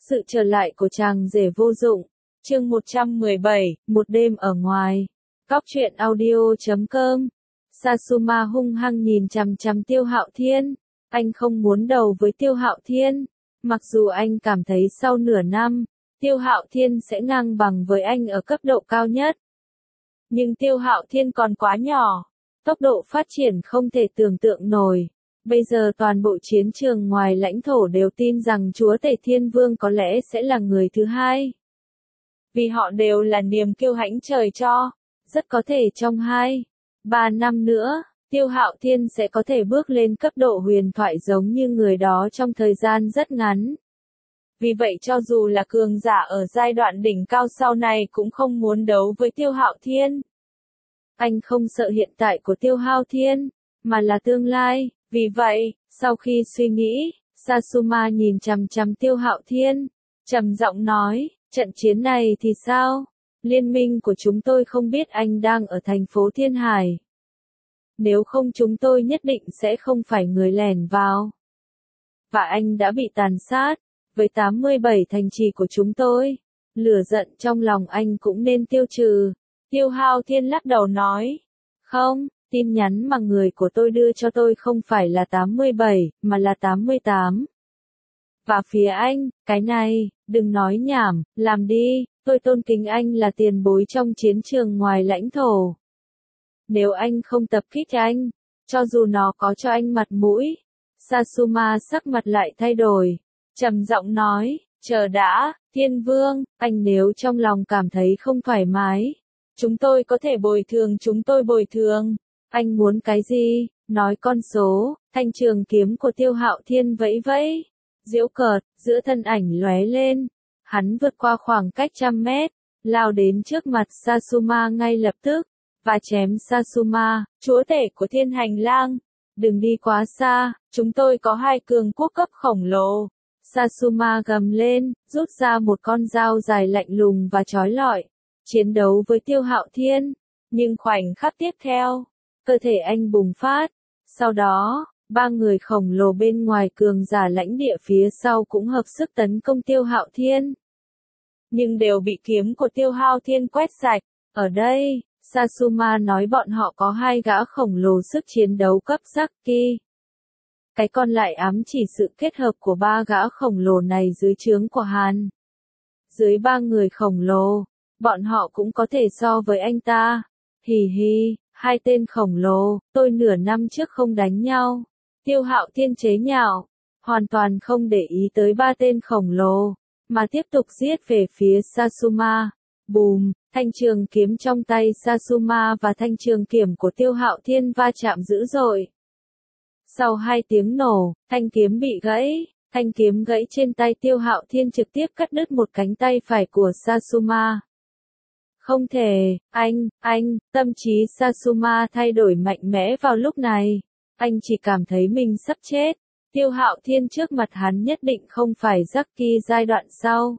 Sự trở lại của chàng rể vô dụng. Chương 117, một đêm ở ngoài. Góc truyện audio.com. Sasuma hung hăng nhìn chằm chằm Tiêu Hạo Thiên. Anh không muốn đầu với Tiêu Hạo Thiên. Mặc dù anh cảm thấy sau nửa năm, Tiêu Hạo Thiên sẽ ngang bằng với anh ở cấp độ cao nhất. Nhưng Tiêu Hạo Thiên còn quá nhỏ. Tốc độ phát triển không thể tưởng tượng nổi. Bây giờ toàn bộ chiến trường ngoài lãnh thổ đều tin rằng Chúa Tể Thiên Vương có lẽ sẽ là người thứ hai. Vì họ đều là niềm kiêu hãnh trời cho. Rất có thể trong 2-3 năm nữa, Tiêu Hạo Thiên sẽ có thể bước lên cấp độ huyền thoại giống như người đó trong thời gian rất ngắn. Vì vậy cho dù là cường giả ở giai đoạn đỉnh cao sau này cũng không muốn đấu với Tiêu Hạo Thiên. Anh không sợ hiện tại của Tiêu Hạo Thiên, mà là tương lai. Vì vậy, sau khi suy nghĩ, Sasuma nhìn chằm chằm Tiêu Hạo Thiên, trầm giọng nói, trận chiến này thì sao? Liên minh của chúng tôi không biết anh đang ở thành phố Thiên Hải. Nếu không chúng tôi nhất định sẽ không phải người lẻn vào. Và anh đã bị tàn sát, với 87 thành trì của chúng tôi. Lửa giận trong lòng anh cũng nên tiêu trừ. Tiêu Hạo Thiên lắc đầu nói, không. Tin nhắn mà người của tôi đưa cho tôi không phải là 87, mà là 88. Và phía anh, cái này, đừng nói nhảm, làm đi, tôi tôn kính anh là tiền bối trong chiến trường ngoài lãnh thổ. Nếu anh không tập kích anh, cho dù nó có cho anh mặt mũi. Sasuma sắc mặt lại thay đổi, trầm giọng nói, chờ đã, Thiên Vương, anh nếu trong lòng cảm thấy không thoải mái, chúng tôi có thể bồi thường chúng tôi bồi thường. Anh muốn cái gì? Nói con số. Thanh trường kiếm của Tiêu Hạo Thiên vẫy vẫy. Giễu cợt, giữa thân ảnh lóe lên. Hắn vượt qua khoảng cách 100 mét, lao đến trước mặt Sasuma ngay lập tức, và chém Sasuma, chúa tể của Thiên Hành Lang. Đừng đi quá xa, chúng tôi có 2 cường quốc cấp khổng lồ. Sasuma gầm lên, rút ra một con dao dài lạnh lùng và chói lọi. Chiến đấu với Tiêu Hạo Thiên. Nhưng khoảnh khắc tiếp theo, cơ thể anh bùng phát. Sau đó, 3 người khổng lồ bên ngoài cường giả lãnh địa phía sau cũng hợp sức tấn công Tiêu Hạo Thiên. Nhưng đều bị kiếm của Tiêu Hạo Thiên quét sạch. Ở đây, Sasuma nói bọn họ có 2 gã khổng lồ sức chiến đấu cấp Saki. Cái còn lại ám chỉ sự kết hợp của 3 gã khổng lồ này dưới trướng của Hàn. Dưới 3 người khổng lồ, bọn họ cũng có thể so với anh ta. Hì hì. 2 tên khổng lồ, tôi nửa năm trước không đánh nhau. Tiêu Hạo Thiên chế nhạo, hoàn toàn không để ý tới 3 tên khổng lồ, mà tiếp tục giết về phía Sasuma. Bùm, thanh trường kiếm trong tay Sasuma và thanh trường kiếm của Tiêu Hạo Thiên va chạm dữ dội. Sau 2 tiếng nổ, thanh kiếm bị gãy, thanh kiếm gãy trên tay Tiêu Hạo Thiên trực tiếp cắt đứt một cánh tay phải của Sasuma. Không thể, tâm trí Sasuma thay đổi mạnh mẽ vào lúc này. Anh chỉ cảm thấy mình sắp chết. Tiêu Hạo Thiên trước mặt hắn nhất định không phải Jackie giai đoạn sau,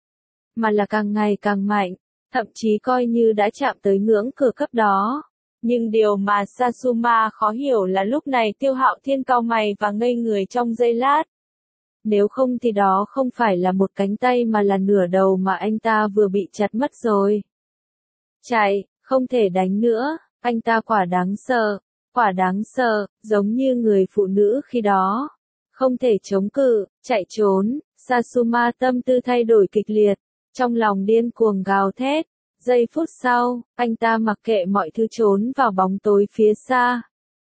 mà là càng ngày càng mạnh, thậm chí coi như đã chạm tới ngưỡng cửa cấp đó. Nhưng điều mà Sasuma khó hiểu là lúc này Tiêu Hạo Thiên cau mày và ngây người trong giây lát. Nếu không thì đó không phải là một cánh tay mà là nửa đầu mà anh ta vừa bị chặt mất rồi. Chạy, không thể đánh nữa, anh ta quả đáng sợ, giống như người phụ nữ khi đó. Không thể chống cự, chạy trốn, Sasuma tâm tư thay đổi kịch liệt, trong lòng điên cuồng gào thét. Giây phút sau, anh ta mặc kệ mọi thứ trốn vào bóng tối phía xa.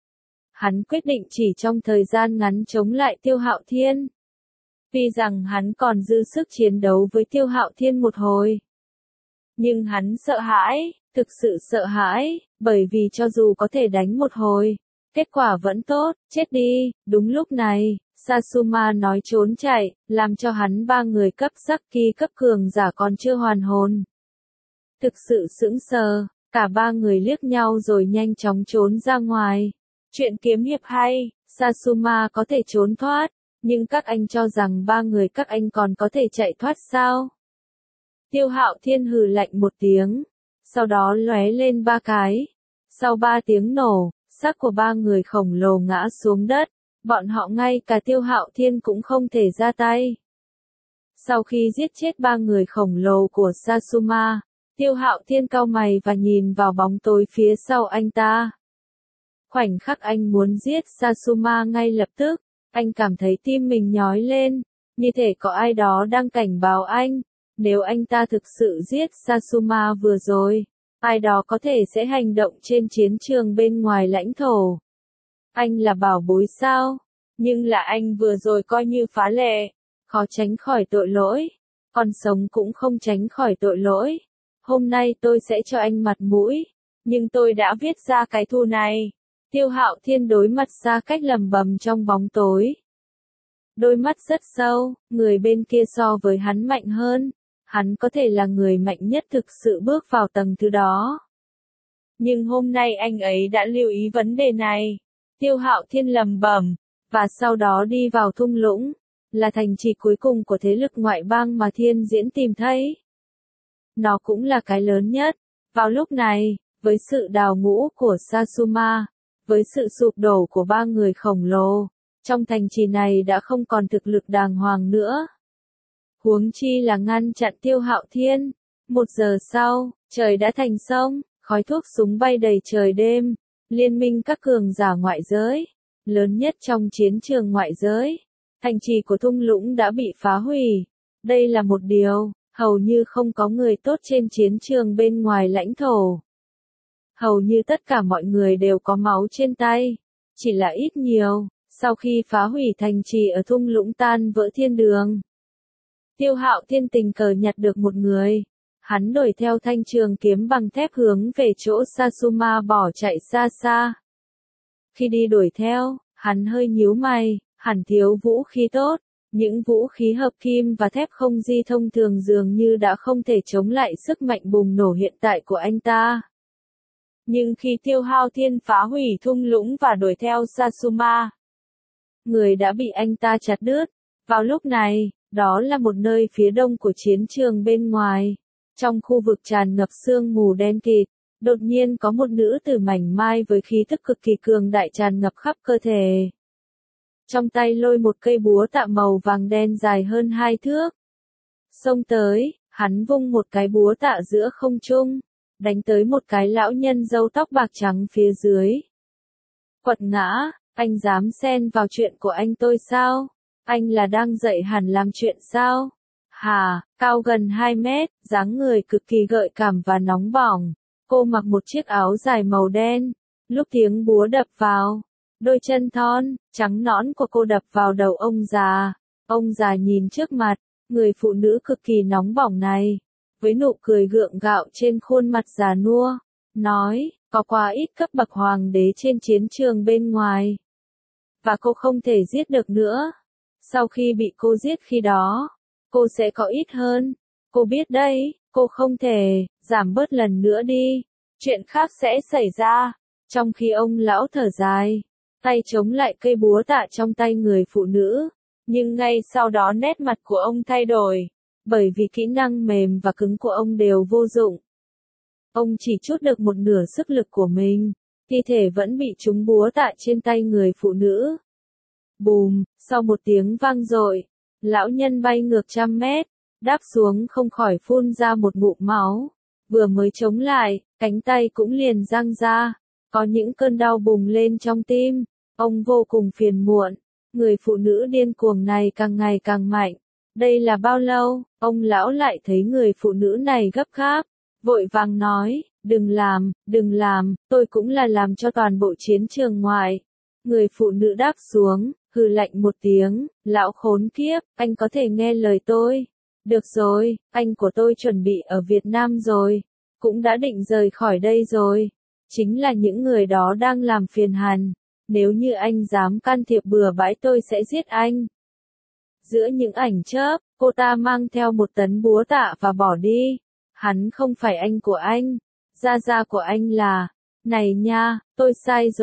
Hắn quyết định chỉ trong thời gian ngắn chống lại Tiêu Hạo Thiên. Vì rằng hắn còn dư sức chiến đấu với Tiêu Hạo Thiên một hồi. Nhưng hắn sợ hãi, thực sự sợ hãi, bởi vì cho dù có thể đánh một hồi, kết quả vẫn tốt, chết đi. Đúng lúc này, Sasuma nói trốn chạy, làm cho hắn 3 người cấp Saki cấp cường giả còn chưa hoàn hồn. Thực sự sững sờ, cả 3 người liếc nhau rồi nhanh chóng trốn ra ngoài. Chuyện kiếm hiệp hay, Sasuma có thể trốn thoát, nhưng các anh cho rằng 3 người các anh còn có thể chạy thoát sao? Tiêu Hạo Thiên hừ lạnh một tiếng, sau đó lóe lên 3 cái. Sau 3 tiếng nổ, xác của 3 người khổng lồ ngã xuống đất, bọn họ ngay cả Tiêu Hạo Thiên cũng không thể ra tay. Sau khi giết chết 3 người khổng lồ của Sasuma, Tiêu Hạo Thiên cau mày và nhìn vào bóng tối phía sau anh ta. Khoảnh khắc anh muốn giết Sasuma ngay lập tức, anh cảm thấy tim mình nhói lên, như thể có ai đó đang cảnh báo anh, nếu anh ta thực sự giết Sasuma vừa rồi, ai đó có thể sẽ hành động trên chiến trường bên ngoài lãnh thổ. Anh là bảo bối sao? Nhưng là anh vừa rồi coi như phá lệ, khó tránh khỏi tội lỗi, còn sống cũng không tránh khỏi tội lỗi. Hôm nay tôi sẽ cho anh mặt mũi, nhưng tôi đã viết ra cái thù này. Tiêu Hạo Thiên đối mặt Xa Cách lẩm bẩm trong bóng tối. Đôi mắt rất sâu, người bên kia so với hắn mạnh hơn, hắn có thể là người mạnh nhất thực sự bước vào tầng thứ đó. Nhưng hôm nay anh ấy đã lưu ý vấn đề này. Tiêu Hạo Thiên lẩm bẩm, và sau đó đi vào thung lũng, là thành trì cuối cùng của thế lực ngoại bang mà Thiên Diễn tìm thấy. Nó cũng là cái lớn nhất. Vào lúc này, với sự đào ngũ của Sasuma, với sự sụp đổ của 3 người khổng lồ, trong thành trì này đã không còn thực lực đàng hoàng nữa. Huống chi là ngăn chặn Tiêu Hạo Thiên. 1 giờ sau, trời đã thành sông, khói thuốc súng bay đầy trời đêm. Liên minh các cường giả ngoại giới, lớn nhất trong chiến trường ngoại giới, thành trì của thung lũng đã bị phá hủy. Đây là một điều, hầu như không có người tốt trên chiến trường bên ngoài lãnh thổ. Hầu như tất cả mọi người đều có máu trên tay, chỉ là ít nhiều, sau khi phá hủy thành trì ở thung lũng tan vỡ thiên đường. Tiêu Hạo Thiên tình cờ nhặt được một người. Hắn đuổi theo thanh trường kiếm bằng thép hướng về chỗ Sasuma bỏ chạy xa xa. Khi đi đuổi theo, hắn hơi nhíu mày, hẳn thiếu vũ khí tốt. Những vũ khí hợp kim và thép không di thông thường dường như đã không thể chống lại sức mạnh bùng nổ hiện tại của anh ta. Nhưng khi Tiêu Hạo Thiên phá hủy thung lũng và đuổi theo Sasuma, người đã bị anh ta chặt đứt. Vào lúc này, đó là một nơi phía đông của chiến trường bên ngoài. Trong khu vực tràn ngập sương mù đen kịt, đột nhiên có một nữ tử mảnh mai với khí tức cực kỳ cường đại tràn ngập khắp cơ thể. Trong tay lôi một cây búa tạ màu vàng đen dài hơn 2 thước. Xông tới, hắn vung một cái búa tạ giữa không trung, đánh tới một cái lão nhân râu tóc bạc trắng phía dưới. Quật ngã, anh dám xen vào chuyện của anh tôi sao? Anh là đang dạy hắn làm chuyện sao? Hà, cao gần 2 mét, dáng người cực kỳ gợi cảm và nóng bỏng. Cô mặc một chiếc áo dài màu đen. Lúc tiếng búa đập vào, đôi chân thon, trắng nõn của cô đập vào đầu ông già. Ông già nhìn trước mặt, người phụ nữ cực kỳ nóng bỏng này, với nụ cười gượng gạo trên khuôn mặt già nua, nói, có quá ít cấp bậc hoàng đế trên chiến trường bên ngoài. Và cô không thể giết được nữa. Sau khi bị cô giết khi đó, cô sẽ có ít hơn. Cô biết đấy, cô không thể, giảm bớt lần nữa đi. Chuyện khác sẽ xảy ra. Trong khi ông lão thở dài, tay chống lại cây búa tạ trong tay người phụ nữ. Nhưng ngay sau đó nét mặt của ông thay đổi. Bởi vì kỹ năng mềm và cứng của ông đều vô dụng. Ông chỉ trút được một nửa sức lực của mình. Thi thể vẫn bị trúng búa tạ trên tay người phụ nữ. Bùm, sau một tiếng vang dội, lão nhân bay ngược 100 mét, đáp xuống không khỏi phun ra một ngụm máu. Vừa mới chống lại, cánh tay cũng liền giang ra, có những cơn đau bùng lên trong tim. Ông vô cùng phiền muộn, người phụ nữ điên cuồng này càng ngày càng mạnh. Đây là bao lâu? Ông lão lại thấy người phụ nữ này gấp gáp, vội vàng nói, đừng làm, tôi cũng là làm cho toàn bộ chiến trường ngoài. Người phụ nữ đáp xuống, hừ lạnh một tiếng, lão khốn kiếp, anh có thể nghe lời tôi. Được rồi, anh của tôi chuẩn bị ở Việt Nam rồi, cũng đã định rời khỏi đây rồi. Chính là những người đó đang làm phiền hắn. Nếu như anh dám can thiệp bừa bãi tôi sẽ giết anh. Giữa những ảnh chớp, cô ta mang theo 1 tấn búa tạ và bỏ đi. Hắn không phải anh của anh. Gia của anh là... Này nha, tôi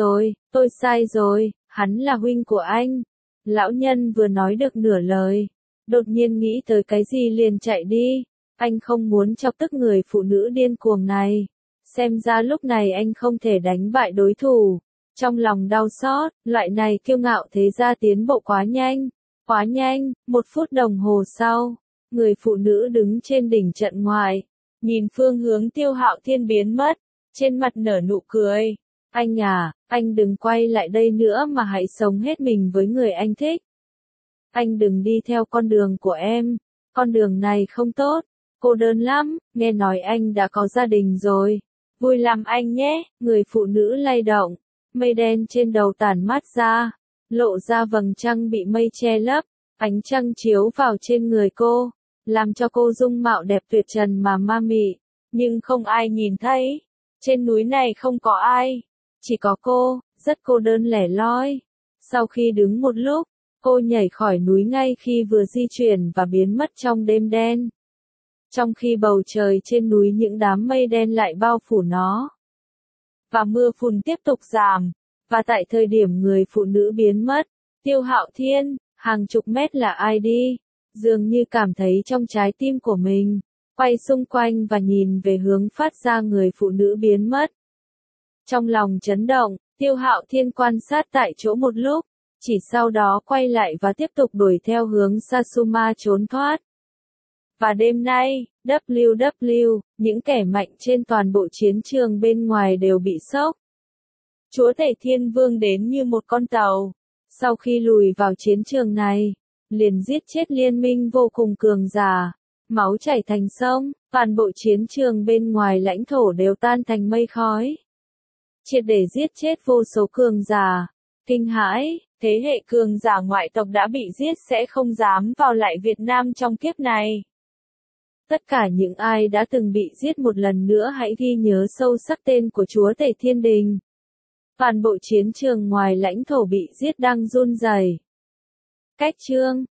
sai rồi, hắn là huynh của anh. Lão nhân vừa nói được nửa lời, đột nhiên nghĩ tới cái gì liền chạy đi. Anh không muốn chọc tức người phụ nữ điên cuồng này. Xem ra lúc này anh không thể đánh bại đối thủ. Trong lòng đau xót, loại này kiêu ngạo thế ra tiến bộ quá nhanh. 1 phút đồng hồ sau, Người phụ nữ đứng trên đỉnh trận ngoài, nhìn phương hướng Tiêu Hạo Thiên biến mất, trên mặt nở nụ cười. Anh à, anh đừng quay lại đây nữa mà hãy sống hết mình với người anh thích. Anh đừng đi theo con đường của em, con đường này không tốt, cô đơn lắm, nghe nói anh đã có gia đình rồi. Vui làm anh nhé, người phụ nữ lay động, mây đen trên đầu tản mát ra, lộ ra vầng trăng bị mây che lấp, ánh trăng chiếu vào trên người cô, làm cho cô dung mạo đẹp tuyệt trần mà ma mị, nhưng không ai nhìn thấy. Trên núi này không có ai, chỉ có cô, rất cô đơn lẻ loi. Sau khi đứng một lúc, cô nhảy khỏi núi ngay khi vừa di chuyển và biến mất trong đêm đen. Trong khi bầu trời trên núi những đám mây đen lại bao phủ nó. Và mưa phùn tiếp tục giảm. Và tại thời điểm người phụ nữ biến mất, Tiêu Hạo Thiên, hàng chục mét là ai đi, dường như cảm thấy trong trái tim của mình, quay xung quanh và nhìn về hướng phát ra người phụ nữ biến mất. Trong lòng chấn động, Tiêu Hạo Thiên quan sát tại chỗ một lúc, chỉ sau đó quay lại và tiếp tục đuổi theo hướng Sasuma trốn thoát. Và đêm nay, WW, những kẻ mạnh trên toàn bộ chiến trường bên ngoài đều bị sốc. Chúa Tể Thiên Vương đến như một con tàu. Sau khi lùi vào chiến trường này, liền giết chết liên minh vô cùng cường giả. Máu chảy thành sông, toàn bộ chiến trường bên ngoài lãnh thổ đều tan thành mây khói. Triệt để giết chết vô số cường giả. Kinh hãi, thế hệ cường giả ngoại tộc đã bị giết sẽ không dám vào lại Việt Nam trong kiếp này. Tất cả những ai đã từng bị giết một lần nữa hãy ghi nhớ sâu sắc tên của Chúa Tể Thiên Đình. Toàn bộ chiến trường ngoài lãnh thổ bị giết đang run rẩy. Cách chương